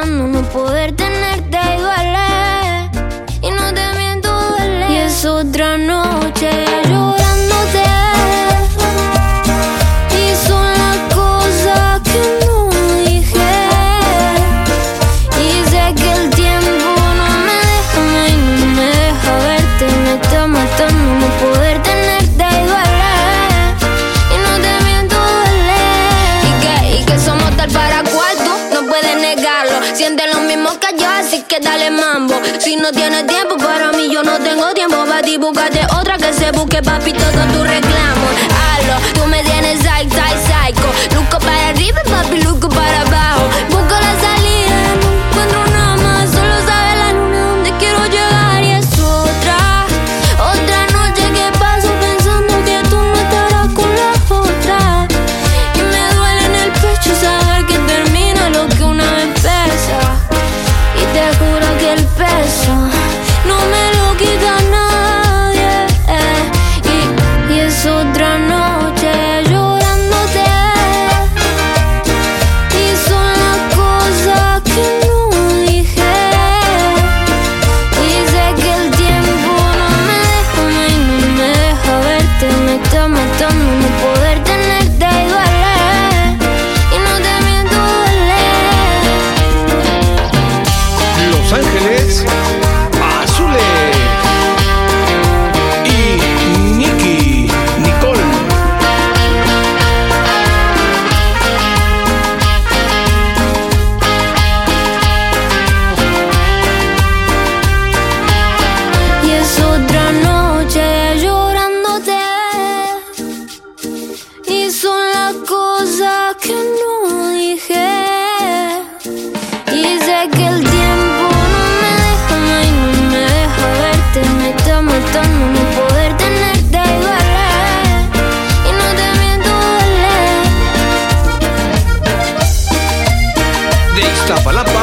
matando no poder tenerte y duele. Y no te miento, duele. Y es otra noche llorándote. Y son las cosas que no dije. Y sé que el tiempo no me deja verte. Me está matando no poder tenerte y duele. Y no te miento, duele. Y que somos tal para cuarto, no puedes negarlo. Siente lo mismo que yo, así que dale mambo. Si no tienes tiempo para mí, yo no tengo tiempo para ti. Búscate otra que se busque, papi, todo tu reclamo. Hazlo, tú me tienes psycho. Luco para arriba, papi, luco para abajo. Busco la salida, no encuentro nada más. Solo sabe la luna donde quiero llegar. Y es otra noche que paso pensando que tú no estarás con la otra. Y me duele en el pecho saber que termina lo que una vez pesa. Y te juro que el peso no me lo quita nadie. Y es otra noche llorándote. Y son las cosas que no dije. Y sé que el tiempo no me deja verte. Me está matando no poder tenerte y duele. Y no te miento, duele. Los Ángeles Azules y Nicole. Y es otra noche llorándote. Y son las cosas que no dije. Y sé que el tiempo no me deja verte. Me está matando no poder tenerte y duele. Y no te miento, duele. De Iztapalapa